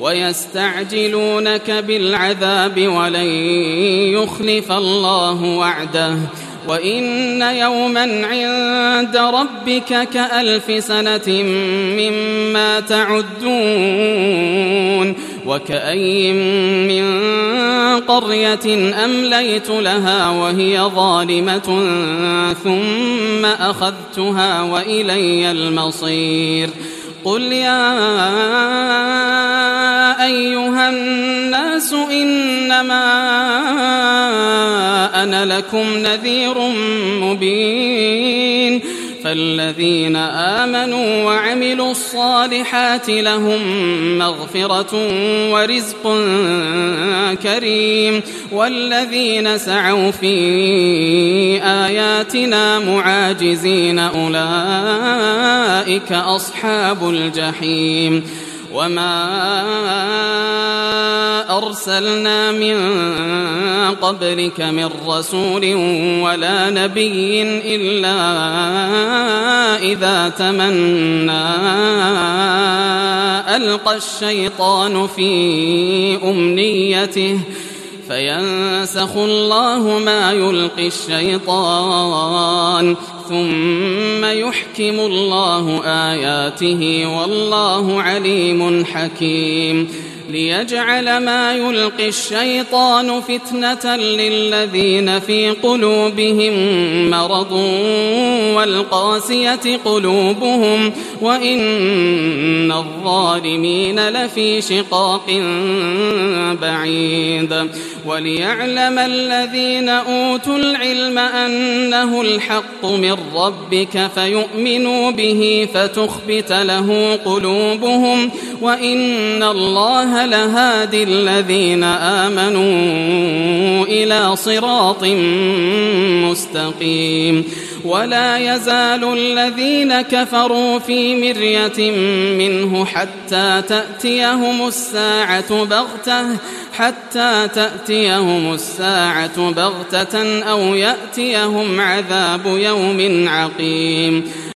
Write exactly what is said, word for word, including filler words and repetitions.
ويستعجلونك بالعذاب ولن يخلف الله وعده وإن يوما عند ربك كألف سنة مما تعدون وكأي من قرية أمليت لها وهي ظالمة ثم أخذتها وإلي المصير قل يا أيها الناس إنما أنا لكم نذير مبين فالذين آمنوا وعملوا الصالحات لهم مغفرة ورزق كريم والذين سعوا في آياتنا معاجزين أولئك أصحاب الجحيم وما أرسلنا من قبلك من رسول ولا نبي إلا إذا تمنى ألقى الشيطان في أمنيته فينسخ الله ما يلقي الشيطان ثم يحكم الله آياته والله عليم حكيم ليجعل ما يلقي الشيطان فتنة للذين في قلوبهم مرض والقاسية قلوبهم وإن الظالمين لفي شقاق بعيد وليعلم الذين أوتوا العلم أنه الحق من ربك فيؤمنوا به فتخبت له قلوبهم وإن الله لهادي الذين آمنوا إلى صراط مستقيم ولا يزال الذين كفروا في مرية منه حتى تأتيهم الساعة بغتة حتى تأتيهم الساعة بغتة أو يأتيهم عذاب يوم عقيم